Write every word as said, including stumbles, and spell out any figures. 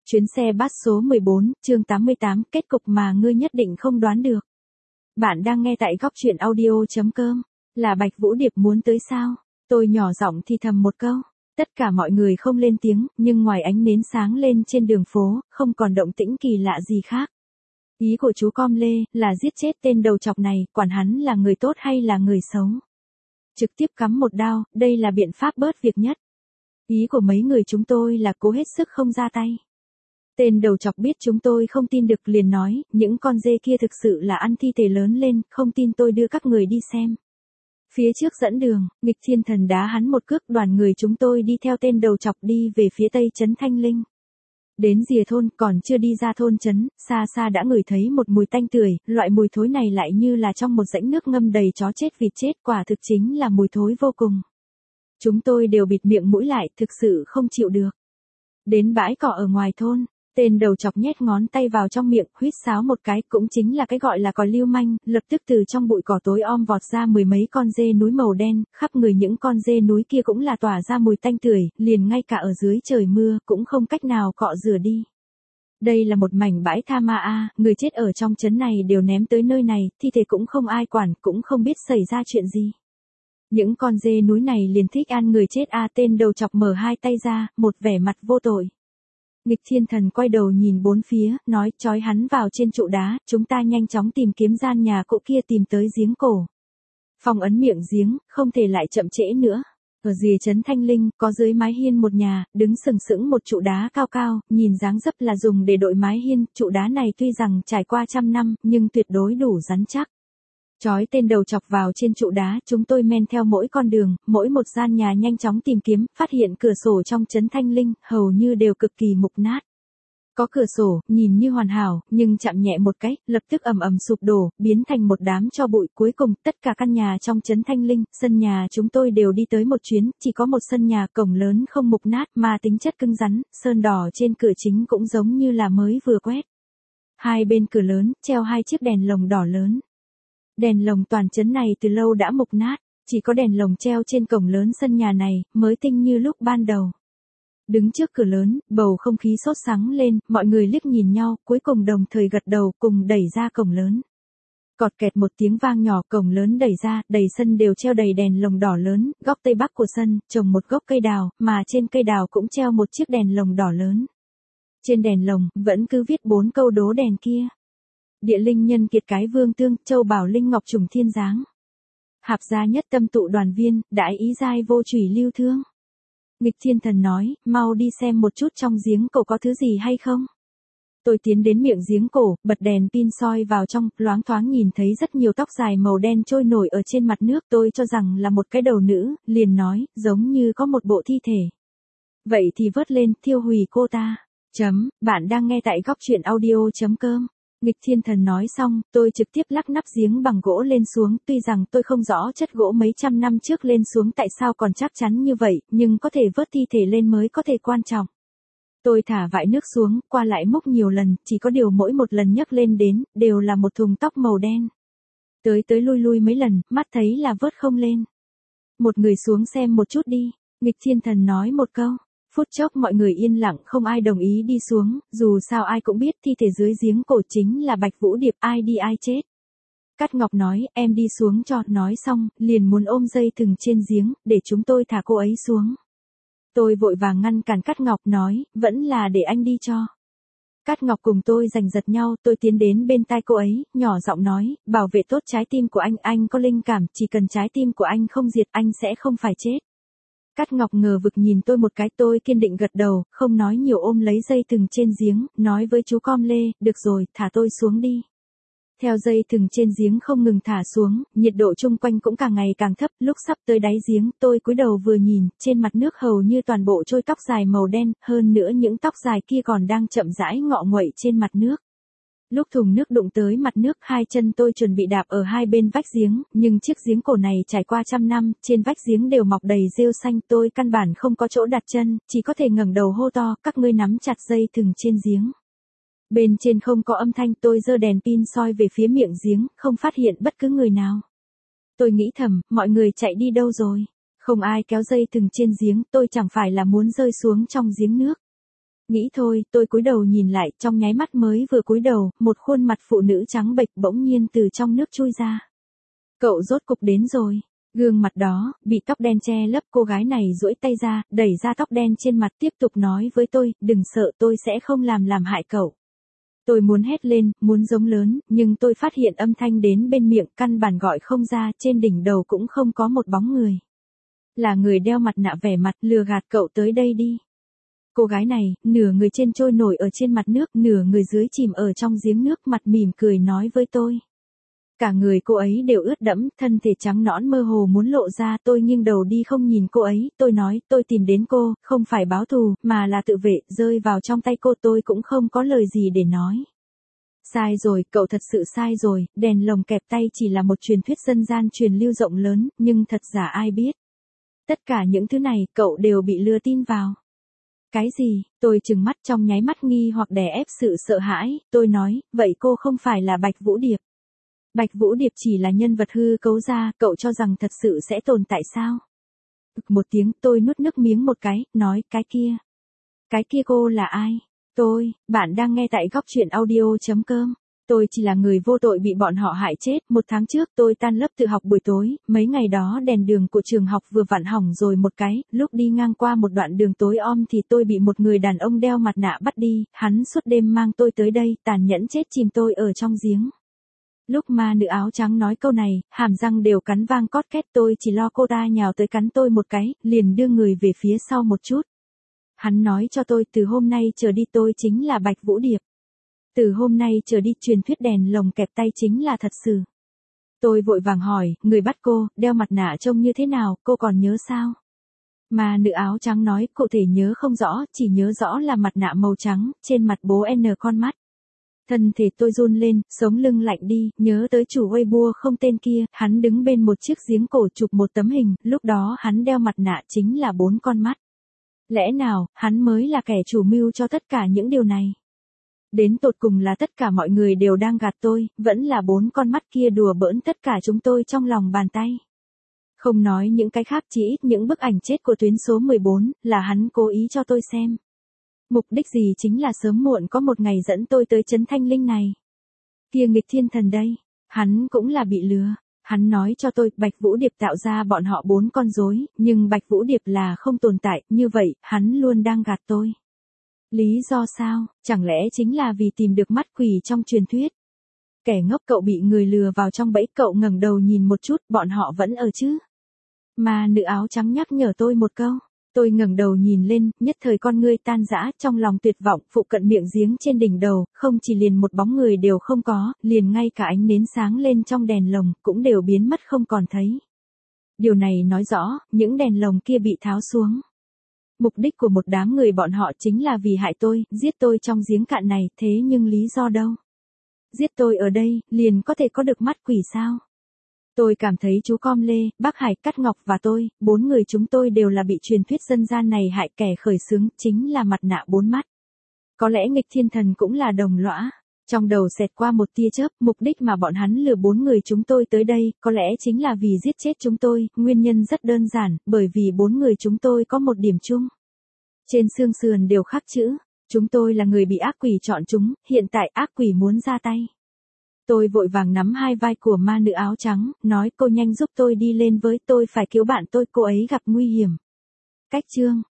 Chuyến xe bus số mười bốn, chương tám mươi tám, kết cục mà ngươi nhất định không đoán được. Bạn đang nghe tại góc truyện audio chấm com. Là Bạch Vũ Điệp muốn tới sao? Tôi nhỏ giọng thì thầm một câu. Tất cả mọi người không lên tiếng, nhưng ngoài ánh nến sáng lên trên đường phố, không còn động tĩnh kỳ lạ gì khác. Ý của chú Com Lê là giết chết tên đầu chọc này, quản hắn là người tốt hay là người xấu. Trực tiếp cắm một đao, đây là biện pháp bớt việc nhất. Ý của mấy người chúng tôi là cố hết sức không ra tay. Tên đầu chọc biết chúng tôi không tin được liền nói, những con dê kia thực sự là ăn thi thể lớn lên, không tin tôi đưa các người đi xem. Phía trước dẫn đường, Nghịch Thiên Thần đá hắn một cước, đoàn người chúng tôi đi theo tên đầu chọc đi về phía tây trấn Thanh Linh. Đến rìa thôn, còn chưa đi ra thôn trấn, xa xa đã ngửi thấy một mùi tanh tưởi, loại mùi thối này lại như là trong một rãnh nước ngâm đầy chó chết vịt chết, quả thực chính là mùi thối vô cùng. Chúng tôi đều bịt miệng mũi lại, thực sự không chịu được. Đến bãi cỏ ở ngoài thôn, tên đầu chọc nhét ngón tay vào trong miệng, huýt sáo một cái, cũng chính là cái gọi là cò lưu manh, lập tức từ trong bụi cỏ tối om vọt ra mười mấy con dê núi màu đen, khắp người những con dê núi kia cũng là tỏa ra mùi tanh tưởi, liền ngay cả ở dưới trời mưa, cũng không cách nào cọ rửa đi. Đây là một mảnh bãi tha ma a, người chết ở trong trấn này đều ném tới nơi này, thi thể cũng không ai quản, cũng không biết xảy ra chuyện gì. Những con dê núi này liền thích ăn người chết a, tên đầu chọc mở hai tay ra, một vẻ mặt vô tội. Nghịch Thiên Thần quay đầu nhìn bốn phía, nói, trói hắn vào trên trụ đá, chúng ta nhanh chóng tìm kiếm gian nhà cũ kia, tìm tới giếng cổ. Phong ấn miệng giếng, không thể lại chậm trễ nữa. Ở rìa trấn Thanh Linh, có dưới mái hiên một nhà, đứng sừng sững một trụ đá cao cao, nhìn dáng dấp là dùng để đội mái hiên, trụ đá này tuy rằng trải qua trăm năm, nhưng tuyệt đối đủ rắn chắc. Chói tên đầu chọc vào trên trụ đá, chúng tôi men theo mỗi con đường, mỗi một gian nhà nhanh chóng tìm kiếm, phát hiện cửa sổ trong trấn Thanh Linh, hầu như đều cực kỳ mục nát. Có cửa sổ, nhìn như hoàn hảo, nhưng chạm nhẹ một cái, lập tức ầm ầm sụp đổ, biến thành một đám tro bụi. Cuối cùng, tất cả căn nhà trong trấn Thanh Linh, sân nhà chúng tôi đều đi tới một chuyến, chỉ có một sân nhà cổng lớn không mục nát mà tính chất cứng rắn, sơn đỏ trên cửa chính cũng giống như là mới vừa quét. Hai bên cửa lớn, treo hai chiếc đèn lồng đỏ lớn. Đèn lồng toàn trấn này từ lâu đã mục nát, chỉ có đèn lồng treo trên cổng lớn sân nhà này, mới tinh như lúc ban đầu. Đứng trước cửa lớn, bầu không khí sốt sắng lên, mọi người liếc nhìn nhau, cuối cùng đồng thời gật đầu, cùng đẩy ra cổng lớn. Cọt kẹt một tiếng vang nhỏ, cổng lớn đẩy ra, đầy sân đều treo đầy đèn lồng đỏ lớn, góc tây bắc của sân, trồng một gốc cây đào, mà trên cây đào cũng treo một chiếc đèn lồng đỏ lớn. Trên đèn lồng, vẫn cứ viết bốn câu đố đèn kia. Địa linh nhân kiệt cái vương tương, châu bảo linh ngọc trùng thiên giáng. Hạp gia nhất tâm tụ đoàn viên, đại ý giai vô chủy lưu thương. Nghịch Thiên Thần nói, mau đi xem một chút trong giếng cổ có thứ gì hay không. Tôi tiến đến miệng giếng cổ, bật đèn pin soi vào trong, loáng thoáng nhìn thấy rất nhiều tóc dài màu đen trôi nổi ở trên mặt nước. Tôi cho rằng là một cái đầu nữ, liền nói, giống như có một bộ thi thể. Vậy thì vớt lên, thiêu hủy cô ta. Chấm, bạn đang nghe tại góc truyện audio chấm com. Nghịch Thiên Thần nói xong, tôi trực tiếp lắc nắp giếng bằng gỗ lên xuống, tuy rằng tôi không rõ chất gỗ mấy trăm năm trước lên xuống tại sao còn chắc chắn như vậy, nhưng có thể vớt thi thể lên mới có thể quan trọng. Tôi thả vại nước xuống, qua lại múc nhiều lần, chỉ có điều mỗi một lần nhấc lên đến, đều là một thùng tóc màu đen. Tới tới lui lui mấy lần, mắt thấy là vớt không lên. Một người xuống xem một chút đi, Nghịch Thiên Thần nói một câu. Phút chốc mọi người yên lặng, không ai đồng ý đi xuống, dù sao ai cũng biết thi thể dưới giếng cổ chính là Bạch Vũ Điệp, ai đi ai chết. Cát Ngọc nói, em đi xuống cho, nói xong, liền muốn ôm dây thừng trên giếng, để chúng tôi thả cô ấy xuống. Tôi vội vàng ngăn cản Cát Ngọc, nói, vẫn là để anh đi cho. Cát Ngọc cùng tôi giành giật nhau, tôi tiến đến bên tai cô ấy, nhỏ giọng nói, bảo vệ tốt trái tim của anh, anh có linh cảm, chỉ cần trái tim của anh không diệt, anh sẽ không phải chết. Cát Ngọc ngờ vực nhìn tôi một cái, tôi kiên định gật đầu, không nói nhiều ôm lấy dây thừng trên giếng, nói với chú Com Lê, được rồi, thả tôi xuống đi. Theo dây thừng trên giếng không ngừng thả xuống, nhiệt độ chung quanh cũng càng ngày càng thấp, lúc sắp tới đáy giếng, tôi cúi đầu vừa nhìn, trên mặt nước hầu như toàn bộ trôi tóc dài màu đen, hơn nữa những tóc dài kia còn đang chậm rãi ngọ nguậy trên mặt nước. Lúc thùng nước đụng tới mặt nước, hai chân tôi chuẩn bị đạp ở hai bên vách giếng, nhưng chiếc giếng cổ này trải qua trăm năm, trên vách giếng đều mọc đầy rêu xanh, tôi căn bản không có chỗ đặt chân, chỉ có thể ngẩng đầu hô to, các ngươi nắm chặt dây thừng trên giếng. Bên trên không có âm thanh, tôi giơ đèn pin soi về phía miệng giếng, không phát hiện bất cứ người nào. Tôi nghĩ thầm, mọi người chạy đi đâu rồi? Không ai kéo dây thừng trên giếng, tôi chẳng phải là muốn rơi xuống trong giếng nước. Nghĩ thôi, tôi cúi đầu nhìn lại, trong nháy mắt mới vừa cúi đầu, một khuôn mặt phụ nữ trắng bệch bỗng nhiên từ trong nước chui ra. Cậu rốt cục đến rồi. Gương mặt đó, bị tóc đen che lấp, cô gái này duỗi tay ra, đẩy ra tóc đen trên mặt, tiếp tục nói với tôi, đừng sợ, tôi sẽ không làm làm hại cậu. Tôi muốn hét lên, muốn giống lớn, nhưng tôi phát hiện âm thanh đến bên miệng, căn bản gọi không ra, trên đỉnh đầu cũng không có một bóng người. Là người đeo mặt nạ vẻ mặt, lừa gạt cậu tới đây đi. Cô gái này, nửa người trên trôi nổi ở trên mặt nước, nửa người dưới chìm ở trong giếng nước, mặt mỉm cười nói với tôi. Cả người cô ấy đều ướt đẫm, thân thể trắng nõn mơ hồ muốn lộ ra, tôi nghiêng đầu đi không nhìn cô ấy, tôi nói, tôi tìm đến cô, không phải báo thù, mà là tự vệ, rơi vào trong tay cô tôi cũng không có lời gì để nói. Sai rồi, cậu thật sự sai rồi, đèn lồng kẹp tay chỉ là một truyền thuyết dân gian truyền lưu rộng lớn, nhưng thật giả ai biết. Tất cả những thứ này, cậu đều bị lừa tin vào. Cái gì? Tôi trừng mắt trong nháy mắt nghi hoặc đè ép sự sợ hãi, tôi nói, vậy cô không phải là Bạch Vũ Điệp. Bạch Vũ Điệp chỉ là nhân vật hư cấu ra, cậu cho rằng thật sự sẽ tồn tại sao? Một tiếng, tôi nuốt nước miếng một cái, nói, cái kia. Cái kia cô là ai? Tôi, bạn đang nghe tại góc truyện audio chấm com. Tôi chỉ là người vô tội bị bọn họ hại chết, một tháng trước tôi tan lớp tự học buổi tối, mấy ngày đó đèn đường của trường học vừa vặn hỏng rồi một cái, lúc đi ngang qua một đoạn đường tối om thì tôi bị một người đàn ông đeo mặt nạ bắt đi, hắn suốt đêm mang tôi tới đây, tàn nhẫn chết chìm tôi ở trong giếng. Lúc ma nữ áo trắng nói câu này, hàm răng đều cắn vang cót két, tôi chỉ lo cô ta nhào tới cắn tôi một cái, liền đưa người về phía sau một chút. Hắn nói cho tôi từ hôm nay trở đi tôi chính là Bạch Vũ Điệp. Từ hôm nay trở đi truyền thuyết đèn lồng kẹp tay chính là thật sự. Tôi vội vàng hỏi, người bắt cô, đeo mặt nạ trông như thế nào, cô còn nhớ sao? Mà nữ áo trắng nói, cụ thể nhớ không rõ, chỉ nhớ rõ là mặt nạ màu trắng, trên mặt bố N con mắt. Thân thể tôi run lên, sống lưng lạnh đi, nhớ tới chủ Weibo không tên kia, hắn đứng bên một chiếc giếng cổ chụp một tấm hình, lúc đó hắn đeo mặt nạ chính là bốn con mắt. Lẽ nào, hắn mới là kẻ chủ mưu cho tất cả những điều này? Đến tột cùng là tất cả mọi người đều đang gạt tôi, vẫn là bốn con mắt kia đùa bỡn tất cả chúng tôi trong lòng bàn tay. Không nói những cái khác, chỉ ít những bức ảnh chết của tuyến số mười bốn, là hắn cố ý cho tôi xem. Mục đích gì chính là sớm muộn có một ngày dẫn tôi tới trấn Thanh Linh này. Kia nghịch thiên thần đây, hắn cũng là bị lừa. Hắn nói cho tôi, Bạch Vũ Điệp tạo ra bọn họ bốn con rối, nhưng Bạch Vũ Điệp là không tồn tại, như vậy, hắn luôn đang gạt tôi. Lý do sao, chẳng lẽ chính là vì tìm được mắt quỷ trong truyền thuyết? Kẻ ngốc, cậu bị người lừa vào trong bẫy, cậu ngẩng đầu nhìn một chút, bọn họ vẫn ở chứ? Mà nữ áo trắng nhắc nhở tôi một câu. Tôi ngẩng đầu nhìn lên, nhất thời con ngươi tan rã, trong lòng tuyệt vọng, phụ cận miệng giếng trên đỉnh đầu, không chỉ liền một bóng người đều không có, liền ngay cả ánh nến sáng lên trong đèn lồng, cũng đều biến mất không còn thấy. Điều này nói rõ, những đèn lồng kia bị tháo xuống. Mục đích của một đám người bọn họ chính là vì hại tôi, giết tôi trong giếng cạn này, thế nhưng lý do đâu? Giết tôi ở đây, liền có thể có được mắt quỷ sao? Tôi cảm thấy chú Com Lê, Bác Hải, Cát Ngọc và tôi, bốn người chúng tôi đều là bị truyền thuyết dân gian này hại, kẻ khởi xướng, chính là mặt nạ bốn mắt. Có lẽ nghịch thiên thần cũng là đồng lõa. Trong đầu xẹt qua một tia chớp, mục đích mà bọn hắn lừa bốn người chúng tôi tới đây, có lẽ chính là vì giết chết chúng tôi, nguyên nhân rất đơn giản, bởi vì bốn người chúng tôi có một điểm chung. Trên xương sườn đều khắc chữ, chúng tôi là người bị ác quỷ chọn chúng, hiện tại ác quỷ muốn ra tay. Tôi vội vàng nắm hai vai của ma nữ áo trắng, nói cô nhanh giúp tôi đi lên với, tôi phải cứu bạn tôi, cô ấy gặp nguy hiểm. Cách chương